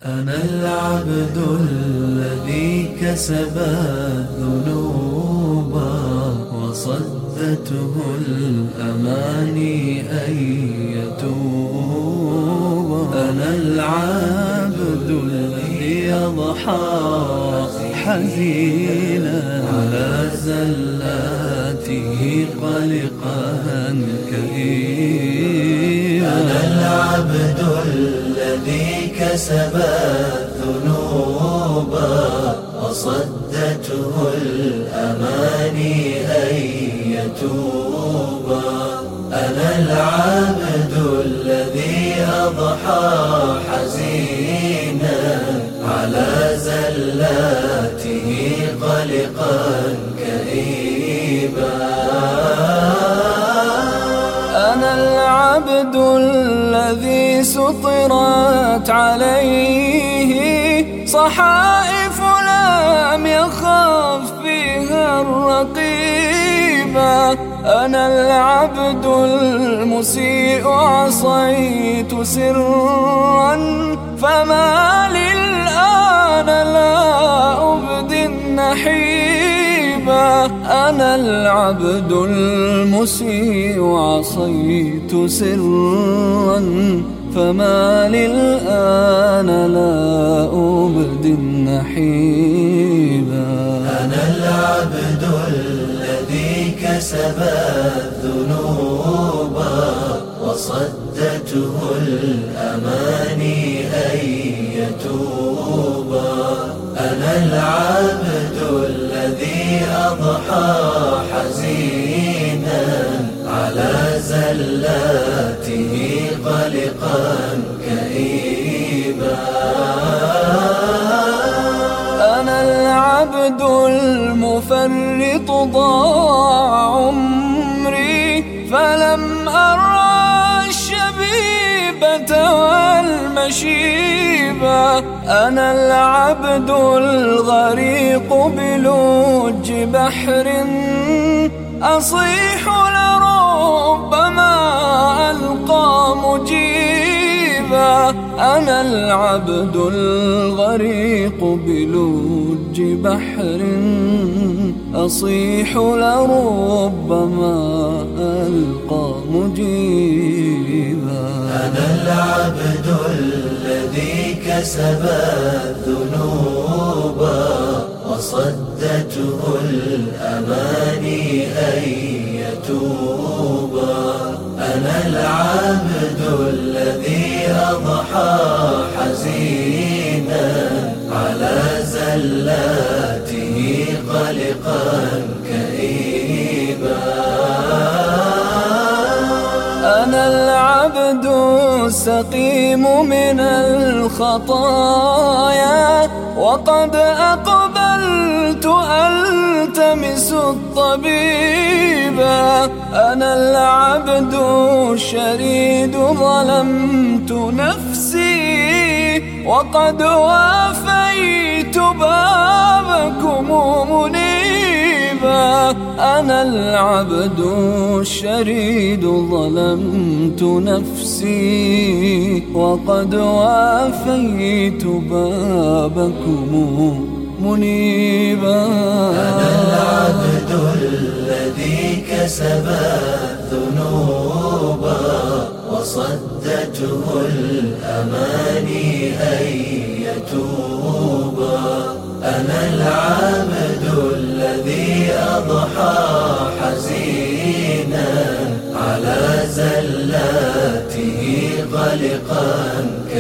أنا العبد الذي كسب الذنوب وصدته الأماني أن يتوب. أنا العبد الذي يضحى حزينا على زلاته قلقا كئيبا. أنا العبد الذي كسب الذنوب وصدته الأماني أن يتوب. أنا العبد الذي أضحى حزينا على زلاته قلقا كئيبا. أنا العبد الذي سطرت عليه صحائف لم يخف فيها الرقيبة. أنا العبد المسيء عصيت سرا فما للآن لا أبدي النحيبة. أنا العبد المسيء عصيت سرا فما للآن لا أبدي النحيبا. أنا العبد الذي كسب الذنوب وصدته الأماني أن يتوب. أنا العبد الذي أضحى حزينا على زلاته قلقا كئيبا. أنا العبد المفرط ضاع عمري فلم أرى الشبيبة والمشيبة. أنا العبد الغريق بلوج بحر أصيح لربما ألقى مجيبا. أنا العبد الغريق بلوج بحر أصيح لربما ألقى مجيبا. أنا العبد الذي كسب الذنوب وصدته الأماني أن يتوب. أنا العبد الذي أضحى حزينا على زلاته قلقا كئيبا. أنا العبد السقيم من الخطايا وقد أقبلت ألتمس الطبيبا. أنا العبد الشريد ظلمت نفسي وقد وافيت بابكم منيبا. أنا العبد الشريد ظلمت نفسي وقد وافيت بابكم منيبا. أنا العبد الذي كسب الذنوب وصدته الأماني أن يتوب. أنا العبد الذي أضحى حزينا على زلاته قلقا